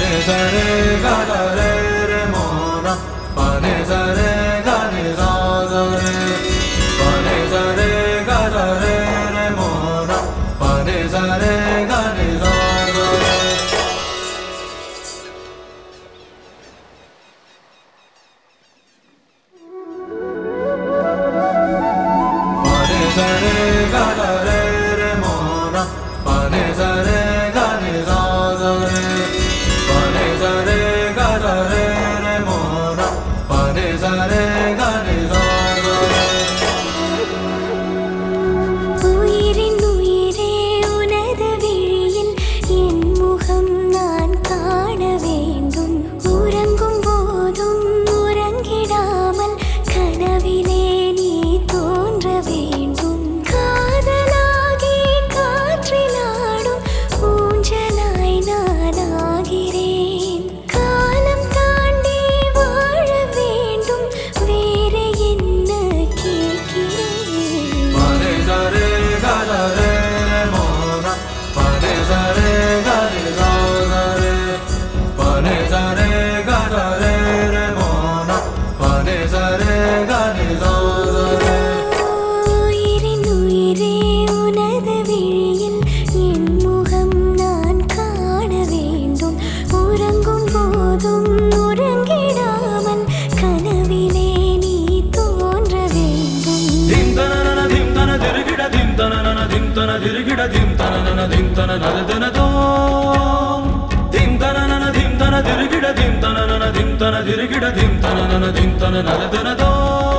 sa re ga sa re re mo na pa ni sa re ga ni sa re pa ni sa re ga sa re re mo na pa ni sa re ga ni sa re pa ni sa re ga sa re re mo na pa ni sa re ga ni sa re pa ni sa re ga sa re re mo na pa ni sa re ga ni sa re உயிரின் உயிரே உனது விழியில் என் முகம் நான் காண வேண்டும் உறங்கும் போதும் உறங்கிடாமல் கனவிலே நீ தோன்ற வேண்டும் காதலாகி காற்றிலாடும் ஊஞ்சலாய் நான் ஆகிறேன் காலம் தாண்டி வாழ வேண்டும் வேறு என்ன கேட்கிறேன் pa ni sa re ga sa re re mo na pa ni sa re ga ni sa re pa ni sa re ga sa re re mo na pa ni sa re ga ni sa re உயிரின் உயிரே உனது விழியில் என் முகம் நான் காண வேண்டும் உறங்கும் போதும் உறங்கிடாமல் கனவிலே நீ தோன்ற வேண்டும் dim tanana dirigida dim tanana dim tana dirigida dim tanana dim tanana dana dom dim tanana dirigida dim tanana dim tana dirigida dim tanana dim tanana dana dom